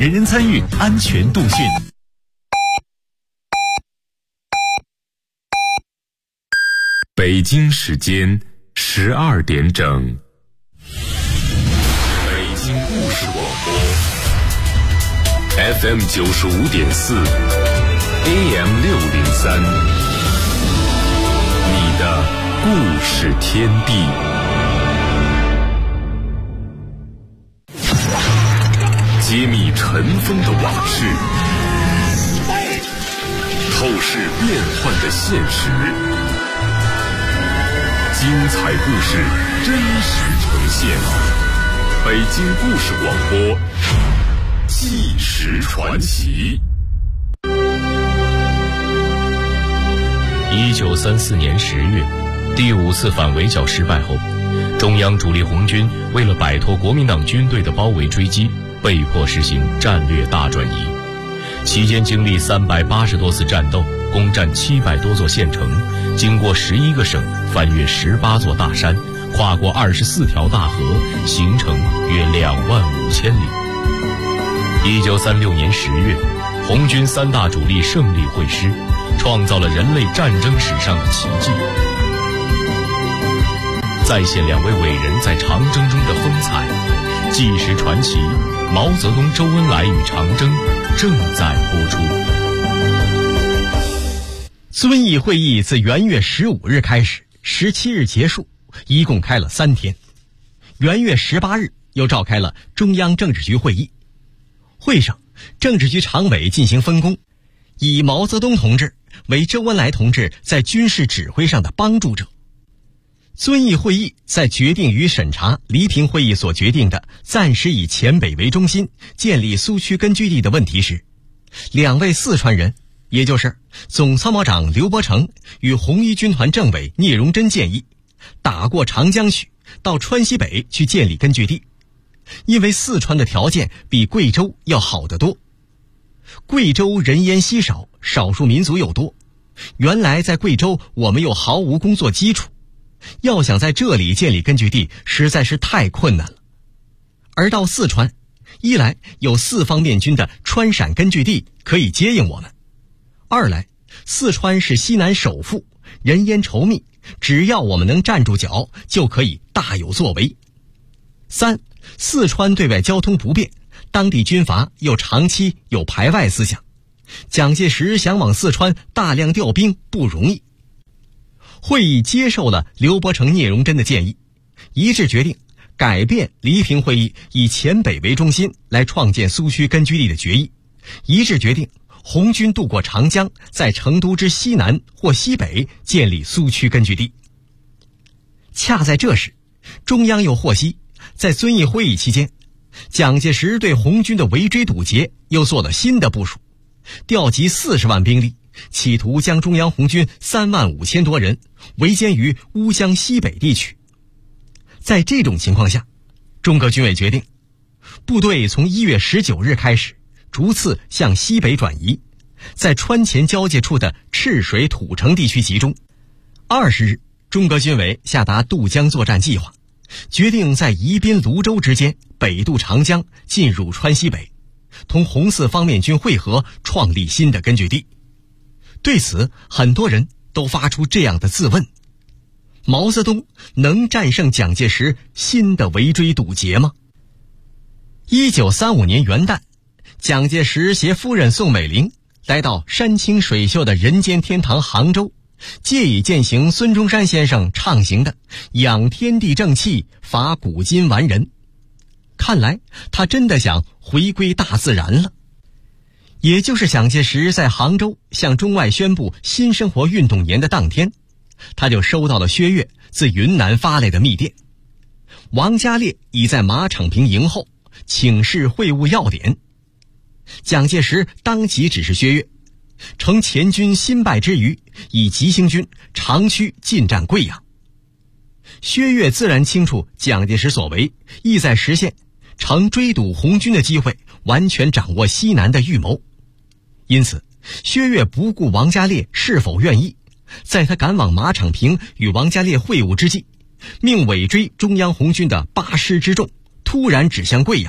人人参与，安全度训。 北京时间12点整。北京故事广播 FM 95.4 AM 603，你的故事天地。揭秘尘封的往事，透视变幻的现实，精彩故事真实呈现。北京故事广播，纪实传奇。 1934年10月，第5次反围剿失败后，中央主力红军为了摆脱国民党军队的包围追击，被迫实行战略大转移。期间经历380多次战斗，攻占700多座县城，经过11个省，翻越18座大山，跨过24条大河，行程约25000里。1936年10月，红军3大主力胜利会师，创造了人类战争史上的奇迹。再现2位伟人在长征中的风采，纪实传奇毛泽东、周恩来与长征正在播出。 遵义会议自元月15日开始，17日结束，一共开了3天。元月18日又召开了中央政治局会议。会上，政治局常委进行分工，以毛泽东同志为周恩来同志在军事指挥上的帮助者。遵义会议在决定与审查黎平会议所决定的暂时以黔北为中心建立苏区根据地的问题时，2位四川人，也就是总参谋长刘伯承与红一军团政委聂荣臻建议打过长江去，到川西北去建立根据地，因为四川的条件比贵州要好得多。贵州人烟稀少，少数民族又多，原来在贵州我们又毫无工作基础，要想在这里建立根据地实在是太困难了。而到四川，一来有4方面军的川陕根据地可以接应我们，二来四川是西南首富，人烟稠密，只要我们能站住脚，就可以大有作为。三，四川对外交通不便，当地军阀又长期有排外思想，蒋介石想往四川大量调兵不容易。会议接受了刘伯承、聂荣臻的建议，一致决定改变黎平会议以黔北为中心来创建苏区根据地的决议，一致决定红军渡过长江，在成都之西南或西北建立苏区根据地。恰在这时，中央又获悉，在遵义会议期间，蒋介石对红军的围追堵截又做了新的部署，调集40万兵力，企图将中央红军35000多人围歼于乌江西北地区。在这种情况下，中革军委决定，部队从1月19日开始逐次向西北转移，在川黔交界处的赤水土城地区集中。20日，中革军委下达渡江作战计划，决定在宜宾、泸州之间北渡长江，进入川西北，同红四方面军会合，创立新的根据地。对此，很多人都发出这样的自问：毛泽东能战胜蒋介石新的围追堵截吗？1935年元旦，蒋介石携夫人宋美龄来到山清水秀的人间天堂杭州，借以践行孙中山先生倡行的养天地正气，伐古今完人。看来他真的想回归大自然了。也就是蒋介石在杭州向中外宣布新生活运动年的当天，他就收到了薛岳自云南发来的密电。王家烈已在马场坪营后，请示会务要点。蒋介石当即指示薛岳，乘前军新败之余，以急行军长驱进占贵阳。薛岳自然清楚蒋介石所为意在实现乘追堵红军的机会，完全掌握西南的预谋。因此，薛岳不顾王家烈是否愿意，在他赶往马场坪与王家烈会晤之际，命尾追中央红军的8师之众突然指向贵阳，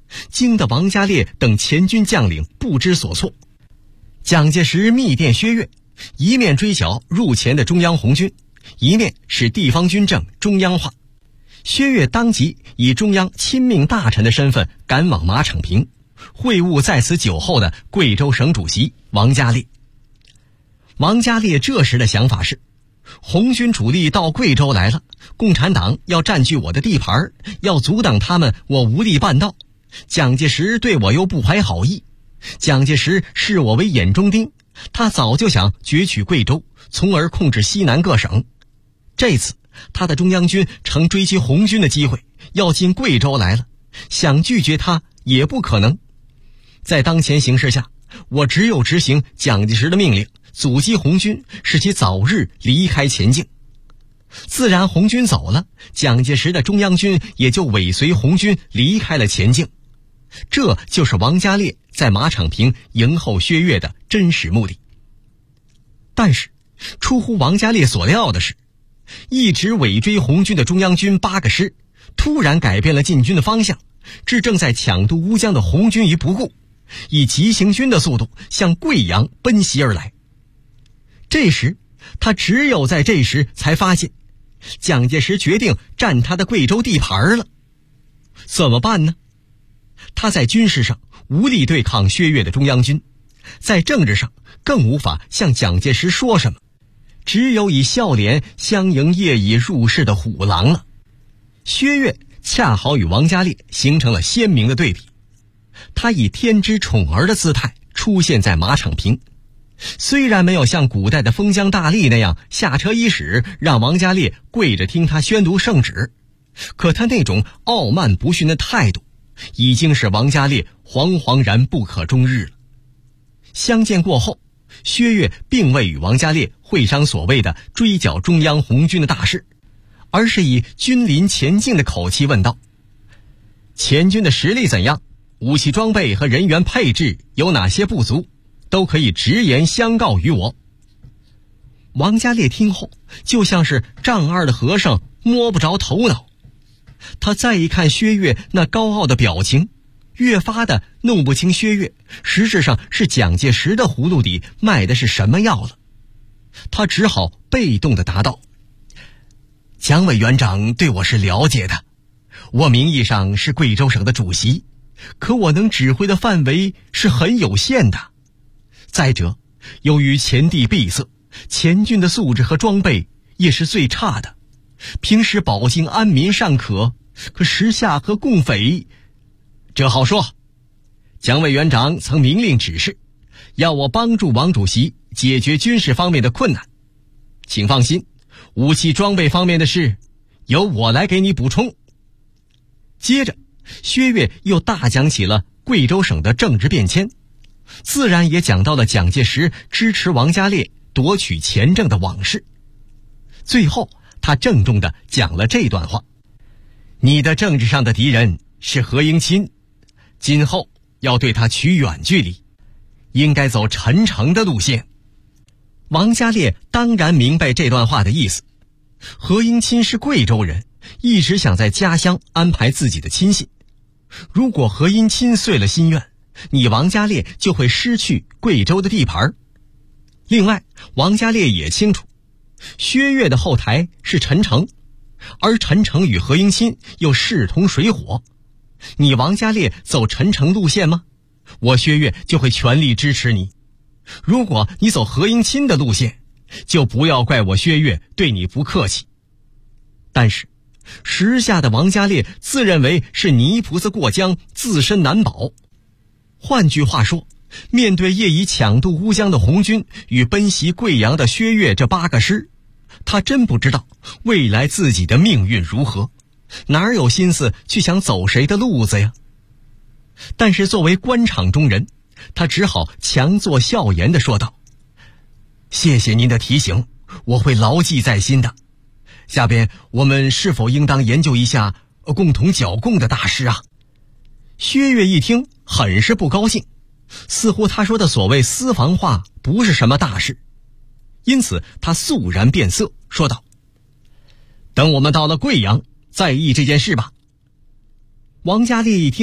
惊得王家烈等前军将领不知所措。蒋介石密电薛岳，一面追剿入前的中央红军，一面使地方军政中央化。薛岳当即以中央亲命大臣的身份赶往马场坪，会晤在此久候的贵州省主席王家烈。王家烈这时的想法是，红军主力到贵州来了，共产党要占据我的地盘，要阻挡他们，我无力办到。蒋介石对我又不怀好意，蒋介石视我为眼中钉，他早就想攫取贵州，从而控制西南各省。这次他的中央军乘追击红军的机会要进贵州来了，想拒绝他也不可能。在当前形势下，我只有执行蒋介石的命令，阻击红军，使其早日离开前境。自然红军走了，蒋介石的中央军也就尾随红军离开了前境。这就是王家烈在马场坪迎候薛岳的真实目的。但是出乎王家烈所料的是，一直尾追红军的中央军8个师突然改变了进军的方向，置正在抢渡乌江的红军于不顾，以急行军的速度向贵阳奔袭而来。这时他只有在这时才发现，蒋介石决定占他的贵州地盘了。怎么办呢？他在军事上无力对抗薛岳的中央军，在政治上更无法向蒋介石说什么，只有以笑脸相迎夜已入室的虎狼了。薛岳恰好与王家烈形成了鲜明的对比，他以天之宠儿的姿态出现在马场坪，虽然没有像古代的封疆大吏那样下车伊始让王家烈跪着听他宣读圣旨，可他那种傲慢不逊的态度已经使王家烈惶惶然不可终日了。相见过后，薛岳并未与王家烈会商所谓的追剿中央红军的大事，而是以君临前境的口气问道：前军的实力怎样？武器装备和人员配置有哪些不足？都可以直言相告于我。王家烈听后就像是丈二的和尚摸不着头脑，他再一看薛岳那高傲的表情，越发的弄不清薛岳实质上是蒋介石的葫芦里卖的是什么药了。他只好被动的答道：蒋委员长对我是了解的，我名义上是贵州省的主席，可我能指挥的范围是很有限的。再者，由于前地闭塞，前军的素质和装备也是最差的，平时保境安民尚可，可时下和共匪，这好说。蒋委员长曾明令指示，要我帮助王主席解决军事方面的困难。请放心，武器装备方面的事，由我来给你补充。接着，薛岳又大讲起了贵州省的政治变迁，自然也讲到了蒋介石支持王家烈夺取前政的往事。最后他郑重地讲了这段话：你的政治上的敌人是何应钦，今后要对他取远距离，应该走陈诚的路线。王家烈当然明白这段话的意思，何应钦是贵州人，一直想在家乡安排自己的亲信，如果何应钦遂了心愿，你王家烈就会失去贵州的地盘。另外，王家烈也清楚，薛岳的后台是陈诚，而陈诚与何应钦又势同水火。你王家烈走陈诚路线吗？我薛岳就会全力支持你。如果你走何应钦的路线，就不要怪我薛岳对你不客气。但是时下的王家烈自认为是泥菩萨过江，自身难保。换句话说，面对业已抢渡乌江的红军与奔袭贵阳的薛岳这8个师，他真不知道未来自己的命运如何，哪有心思去想走谁的路子呀？但是作为官场中人，他只好强作笑颜地说道：谢谢您的提醒，我会牢记在心的。下边我们是否应当研究一下共同剿共的大事啊？薛岳一听很是不高兴，似乎他说的所谓私房话不是什么大事，因此他肃然变色，说道：等我们到了贵阳再议这件事吧。王家烈一听，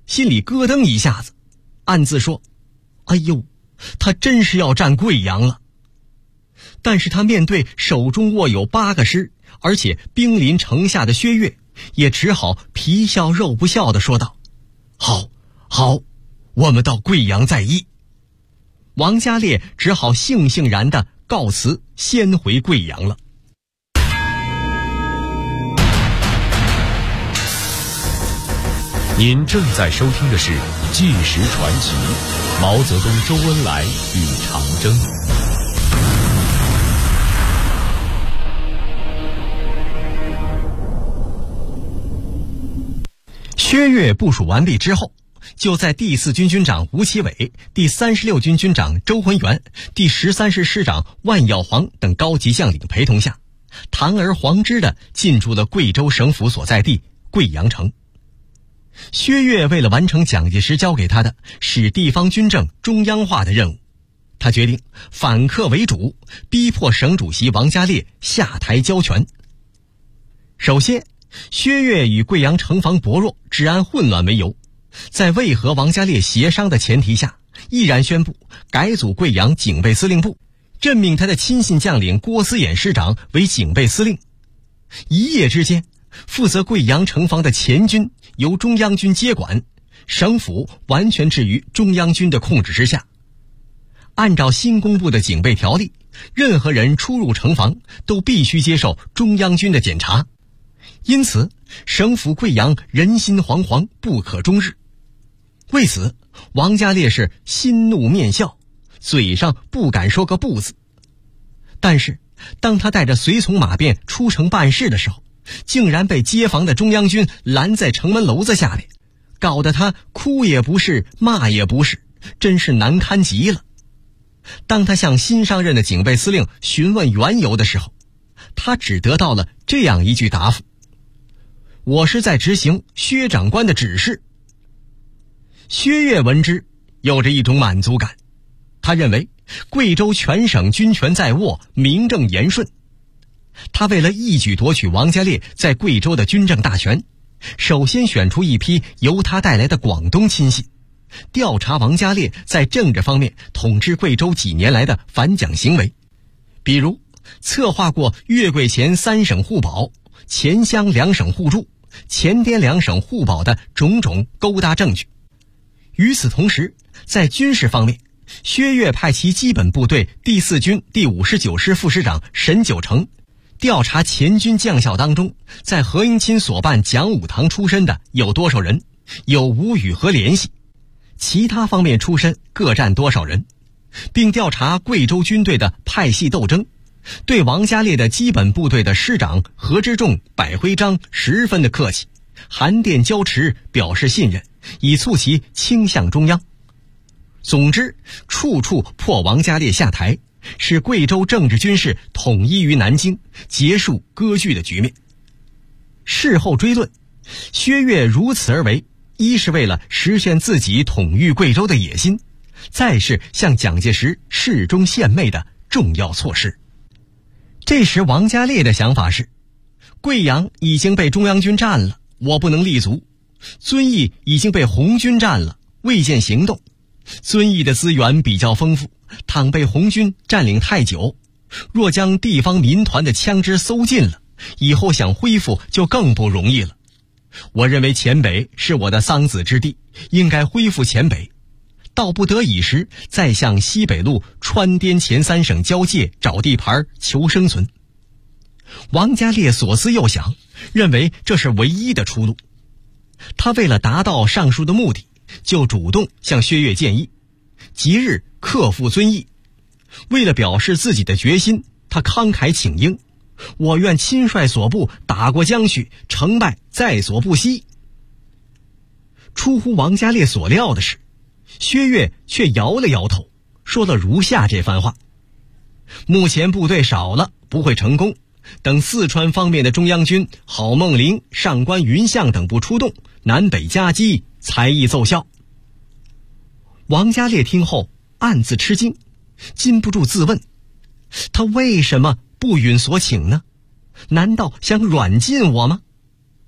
心里咯噔一下子，暗自说：哎呦，他真是要占贵阳了。但是他面对手中握有8个师，而且兵临城下的薛岳，也只好皮笑肉不笑地说道：好，我们到贵阳再议。王家烈只好悻悻然地告辞，先回贵阳了。 您正在收听的是《纪实传奇》，毛泽东、周恩来与长征。 薛岳部署完毕之后，就在第4军军长吴奇伟、第36军军长周浑元、第13师师长万耀煌等高级将领陪同下，堂而皇之地进驻了贵州省府所在地贵阳城。薛岳为了完成蒋介石交给他的使地方军政中央化的任务，他决定反客为主，逼迫省主席王家烈下台交权。首先，薛岳以贵阳城防薄弱、治安混乱为由，在未和王家烈协商的前提下，毅然宣布改组贵阳警备司令部，任命他的亲信将领郭思衍师长为警备司令。一夜之间，负责贵阳城防的前军由中央军接管，省府完全置于中央军的控制之下。按照新公布的警备条例，任何人出入城防都必须接受中央军的检查。因此，省府贵阳人心惶惶，不可终日。为此，王家烈是心怒面笑，嘴上不敢说个不字。但是，当他带着随从马便出城办事的时候，竟然被街坊的中央军拦在城门楼子下面，搞得他哭也不是，骂也不是，真是难堪极了。当他向新上任的警备司令询问缘由的时候，他只得到了这样一句答复：我是在执行薛长官的指示。薛岳闻之，有着一种满足感。他认为贵州全省军权在握，名正言顺。他为了一举夺取王家烈在贵州的军政大权，首先选出一批由他带来的广东亲信，调查王家烈在政治方面统治贵州几年来的反蒋行为，比如策划过粤贵黔3省互保、黔湘2省互助、黔滇2省互保的种种勾搭证据。与此同时，在军事方面，薛岳派其基本部队第4军第59师副师长沈九成调查前军将校当中，在何应钦所办讲武堂出身的有多少人，有无与何联系，其他方面出身各占多少人，并调查贵州军队的派系斗争，对王家烈的基本部队的师长何之仲、百徽章十分的客气，函电交持表示信任，以促其倾向中央。总之，处处迫王家烈下台，使贵州政治军事统一于南京，结束割据的局面。事后追论，薛岳如此而为，一是为了实现自己统御贵州的野心，再是向蒋介石示忠献媚的重要措施。这时王家烈的想法是，贵阳已经被中央军占了，我不能立足；遵义已经被红军占了，未见行动。遵义的资源比较丰富，倘被红军占领太久，若将地方民团的枪支搜尽了，以后想恢复就更不容易了。我认为黔北是我的桑梓之地，应该恢复黔北，到不得已时再向西北路川滇黔3省交界找地盘求生存。王家烈左思右想，认为这是唯一的出路。他为了达到上述的目的，就主动向薛岳建议，即日克复遵义。为了表示自己的决心，他慷慨请缨，我愿亲率所部打过江去，成败在所不惜。出乎王家烈所料的是，薛岳却摇了摇头，说了如下这番话：目前部队少了，不会成功，等四川方面的中央军郝梦麟、上官云相等部出动，南北夹击，才艺奏效。王家烈听后暗自吃惊，禁不住自问，他为什么不允所请呢？难道想软禁我吗？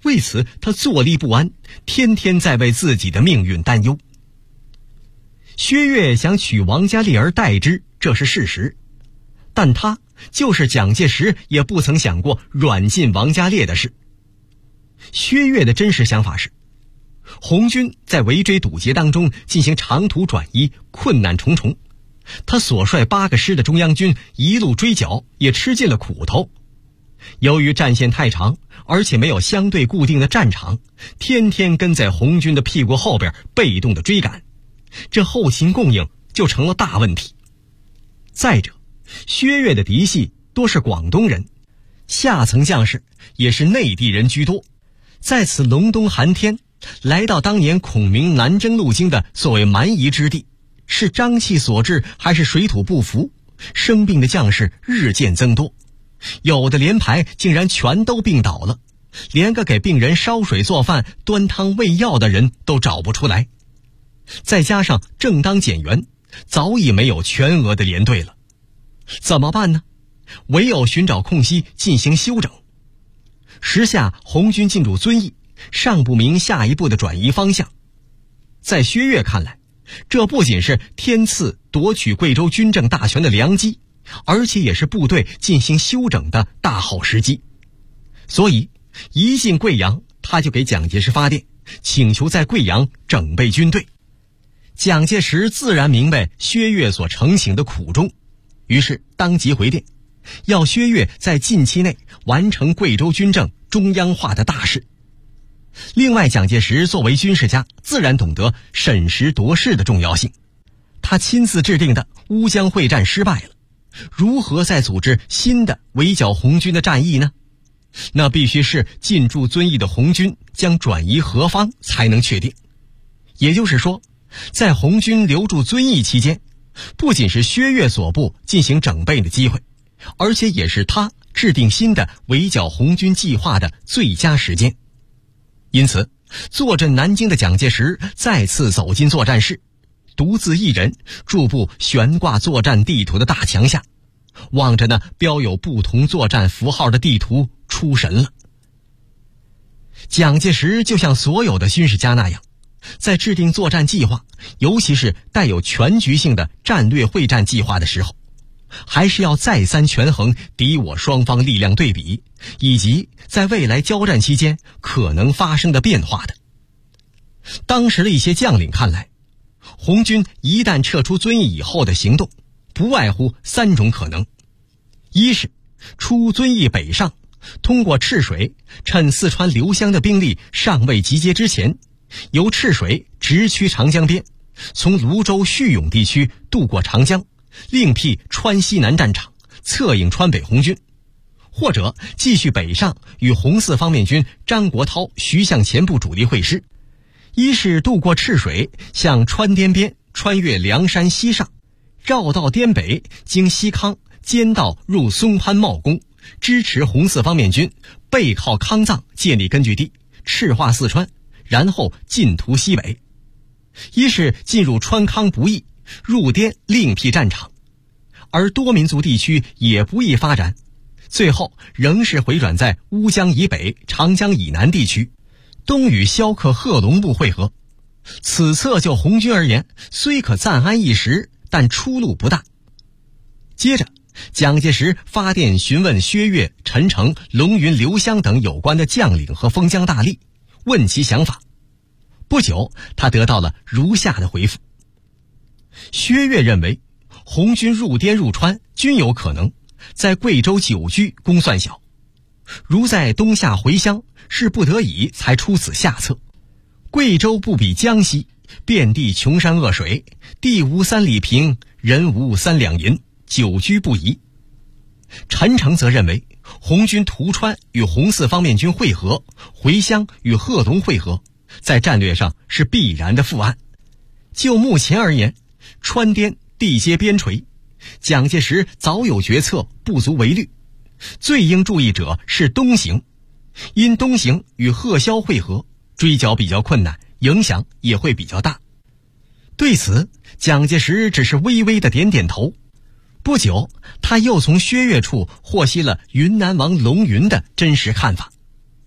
为此他坐立不安，天天在为自己的命运担忧。薛岳想娶王佳丽而代之，这是事实，但他就是蒋介石也不曾想过软禁王佳烈的事。薛岳的真实想法是，红军在围追堵截当中进行长途转移，困难重重，他所率8个师的中央军一路追剿，也吃尽了苦头。由于战线太长，而且没有相对固定的战场，天天跟在红军的屁股后边被动的追赶，这后勤供应就成了大问题。再者，薛岳的嫡系多是广东人，下层将士也是内地人居多，在此隆冬寒天，来到当年孔明南征路经的所谓蛮夷之地，是瘴气所致还是水土不服，生病的将士日渐增多，有的连排竟然全都病倒了，连个给病人烧水做饭端汤喂药的人都找不出来。再加上正当减员，早已没有全额的连队了，怎么办呢？唯有寻找空隙进行休整。时下红军进入遵义，尚不明下一步的转移方向。在薛岳看来，这不仅是天赐夺取贵州军政大权的良机，而且也是部队进行休整的大好时机。所以一进贵阳，他就给蒋介石发电，请求在贵阳整备军队。蒋介石自然明白薛岳所承请的苦衷，于是当即回电，要薛岳在近期内完成贵州军政中央化的大事。另外，蒋介石作为军事家，自然懂得审时度势的重要性。他亲自制定的乌江会战失败了，如何再组织新的围剿红军的战役呢？那必须是进驻遵义的红军将转移何方才能确定。也就是说，在红军留驻遵义期间，不仅是薛岳所部进行整备的机会，而且也是他制定新的围剿红军计划的最佳时间。因此，坐镇南京的蒋介石再次走进作战室，独自一人驻步悬挂作战地图的大墙下，望着那标有不同作战符号的地图出神了。蒋介石就像所有的军事家那样，在制定作战计划，尤其是带有全局性的战略会战计划的时候，还是要再三权衡敌我双方力量对比，以及在未来交战期间可能发生的变化的。当时的一些将领看来，红军一旦撤出遵义以后的行动，不外乎3种可能：一是出遵义北上，通过赤水，趁四川刘湘的兵力尚未集结之前，由赤水直趋长江边，从泸州叙永地区渡过长江，另辟川西南战场，策应川北红军；或者继续北上，与红四方面军张国焘、徐向前部主力会师。一是渡过赤水，向川滇边穿越梁山西上，绕道滇北，经西康兼道入松潘茂公，支持红四方面军背靠康藏建立根据地，赤化四川，然后进图西北。一是进入川康不易，入滇另辟战场，而多民族地区也不易发展，最后仍是回转在乌江以北、长江以南地区，东与萧克贺龙部会合。此策就红军而言，虽可暂安一时，但出路不大。接着，蒋介石发电询问薛岳、陈诚、龙云、刘湘等有关的将领和封疆大吏，问其想法。不久，他得到了如下的回复：薛岳认为，红军入滇入川均有可能，在贵州久居功算小，如在东夏回乡，是不得已才出此下策。贵州不比江西，遍地穷山恶水，地无3里平，人无3两银，久居不宜。陈诚则认为，红军图川与红四方面军会合，回乡与贺龙会合，在战略上是必然的副案。就目前而言，川滇地接边陲，蒋介石早有决策，不足为虑。最应注意者是东行，因东行与贺萧会合，追剿比较困难，影响也会比较大。对此，蒋介石只是微微的点点头。不久，他又从薛岳处获悉了云南王龙云的真实看法。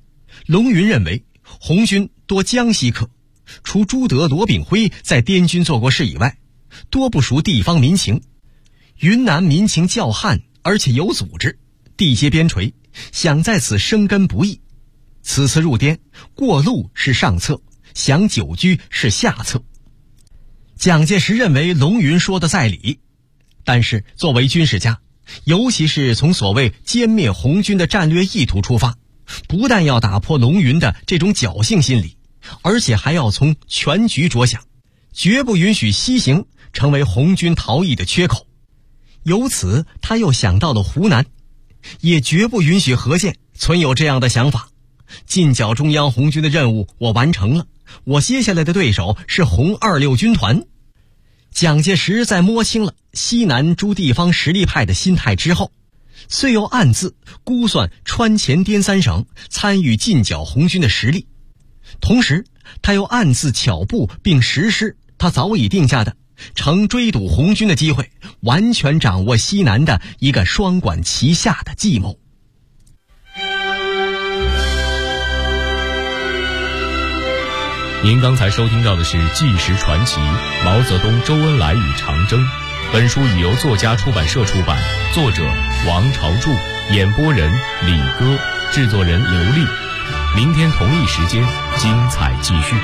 龙云认为红军多江西客，除朱德、罗炳辉在滇军做过事以外，多不熟地方民情。云南民情较悍，而且有组织，地接边陲，想在此生根不易。此次入滇，过路是上策，想久居是下策。蒋介石认为龙云说的在理，但是作为军事家，尤其是从所谓歼灭红军的战略意图出发，不但要打破龙云的这种侥幸心理，而且还要从全局着想，绝不允许西行成为红军逃逸的缺口。由此他又想到了湖南，也绝不允许何键存有这样的想法。进剿中央红军的任务我完成了，我接下来的对手是红26军团。蒋介石在摸清了西南诸地方实力派的心态之后，虽又暗自估算川黔滇三省参与进剿红军的实力，同时他又暗自巧布并实施他早已定下的乘追堵红军的机会，完全掌握西南的一个双管齐下的计谋。 您刚才收听到的是《纪实传奇》毛泽东、周恩来与长征。本书已由作家出版社出版，作者王朝柱，演播人李歌，制作人刘丽。明天同一时间，精彩继续。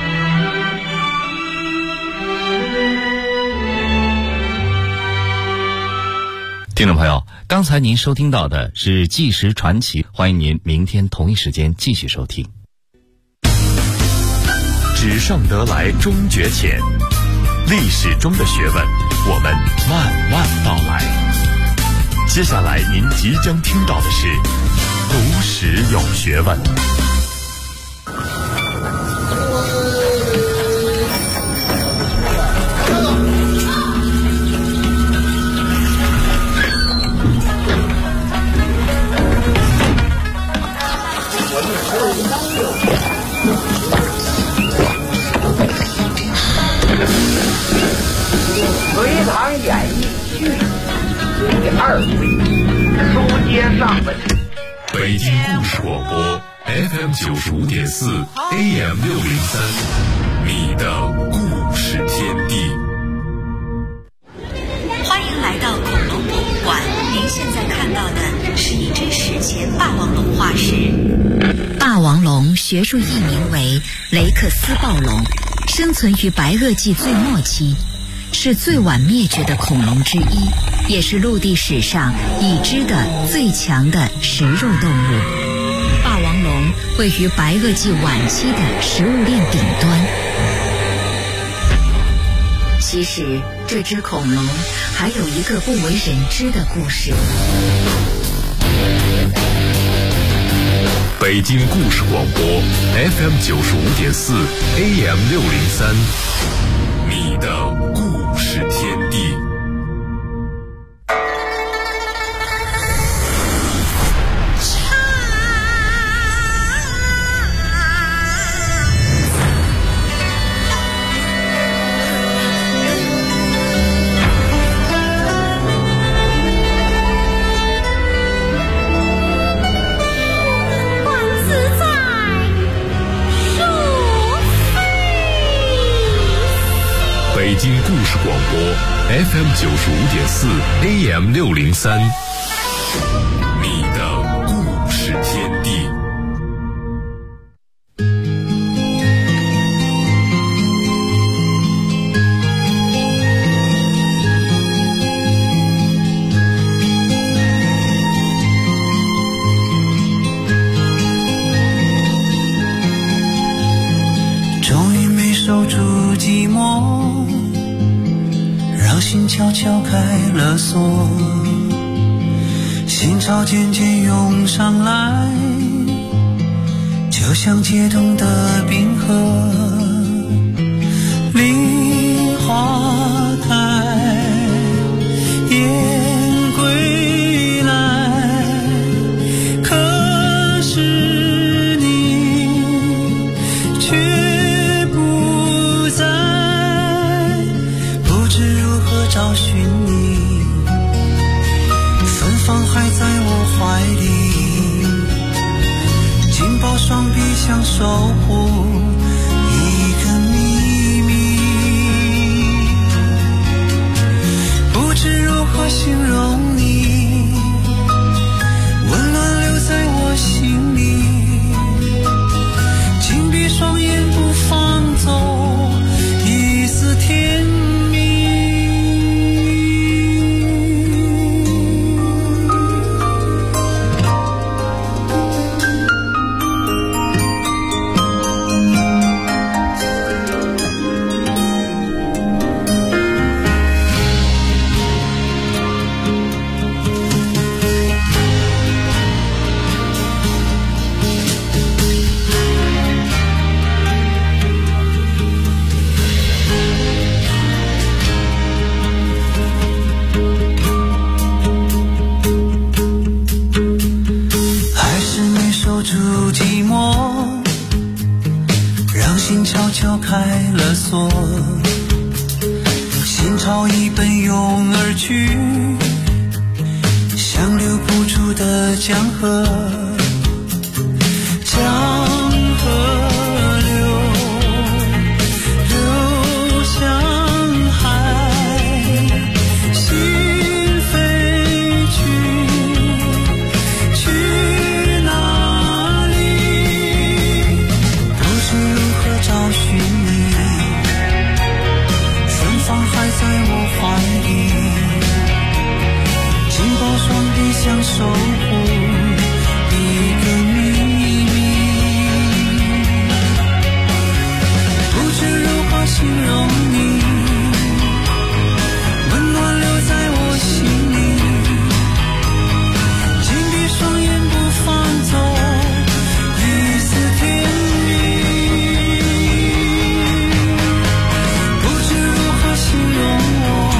听众朋友，刚才您收听到的是《纪实传奇》，欢迎您明天同一时间继续收听。 纸上得来终觉浅，历史中的学问，我们慢慢道来。接下来您即将听到的是读史有学问。 隋唐演义续第2回，书接上文。 北京故事广播 FM 95.4 AM 603，你的故事天地。 欢迎来到恐龙博物馆，您现在看到的是一只史前霸王龙化石。霸王龙学术译名为雷克斯暴龙，生存于白垩纪最末期，是最晚灭绝的恐龙之一，也是陆地史上已知的最强的食肉动物。霸王龙位于白垩纪晚期的食物链顶端。其实这只恐龙还有一个不为人知的故事。 北京故事广播 FM 95.4 AM 603，你的故事天地。北京故事广播 FM 95.4 AM 603，你的故事天地。 终于没守住寂寞，让心悄悄开了锁，心潮渐渐涌上来，就像解冻的冰河。梨花开，雁归来，可是你却不在，不知如何找寻你，芬芳还在我怀里，紧抱双臂相守护一个秘密，不知如何形容你，温暖留在我心里，紧闭双眼不放走一丝甜蜜。悄悄开了锁，心潮一奔涌而去，像留不住的江河，江河流向海，心飞去哪里？不知如何找寻你，芬芳还在我怀里，紧抱双臂相守护一个秘密，不知如何形容你，温暖留在我心里，紧闭双眼不放走一丝甜蜜，不知如何形容我，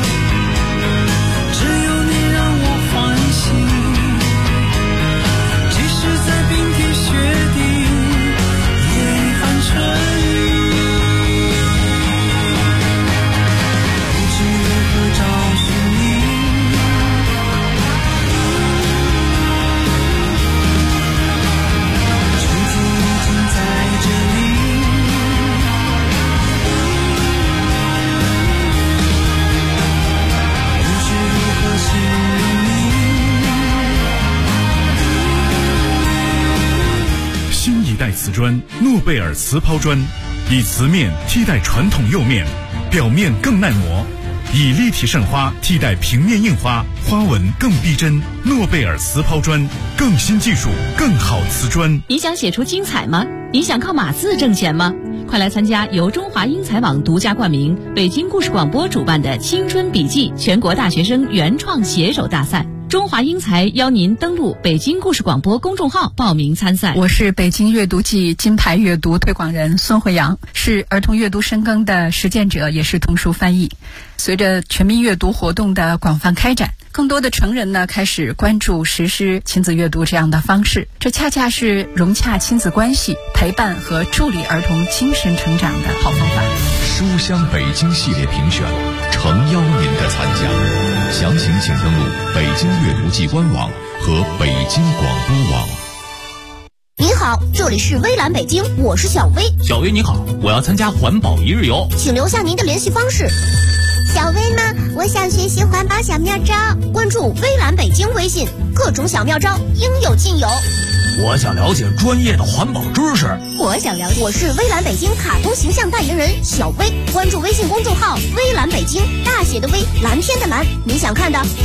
只有你让我欢喜，即使在冰天雪地夜寒春雨，不知如何找寻你，春天已经在这里，不知如何形容你。 新一代瓷砖诺贝尔瓷抛砖，以瓷面替代传统釉面，表面更耐磨，以立体渗花替代平面印花，花纹更逼真。诺贝尔瓷抛砖，更新技术，更好瓷砖。 你想写出精彩吗？你想靠码字挣钱吗？快来参加由中华英才网独家冠名、北京故事广播主办的青春笔记全国大学生原创写手大赛。中华英才邀您登录北京故事广播公众号报名参赛。 我是北京阅读季金牌阅读推广人孙慧阳，是儿童阅读深耕的实践者，也是童书翻译。随着全民阅读活动的广泛开展，更多的成人呢开始关注实施亲子阅读这样的方式，这恰恰是融洽亲子关系、陪伴和助力儿童精神成长的好方法。 书香北京系列评选诚邀您的参加，详情请登录北京阅读季官网和北京广播网。 您好，这里是微蓝北京，我是小薇。 小薇你好，我要参加环保一日游， 请留下您的联系方式。 小薇呢？我想学习环保小妙招， 关注微蓝北京微信，各种小妙招应有尽有。 我想了解专业的环保知识， 我想了解。我是微蓝北京卡通形象代言人小薇，关注微信公众号微蓝北京，大写的微，蓝天的蓝，你想看的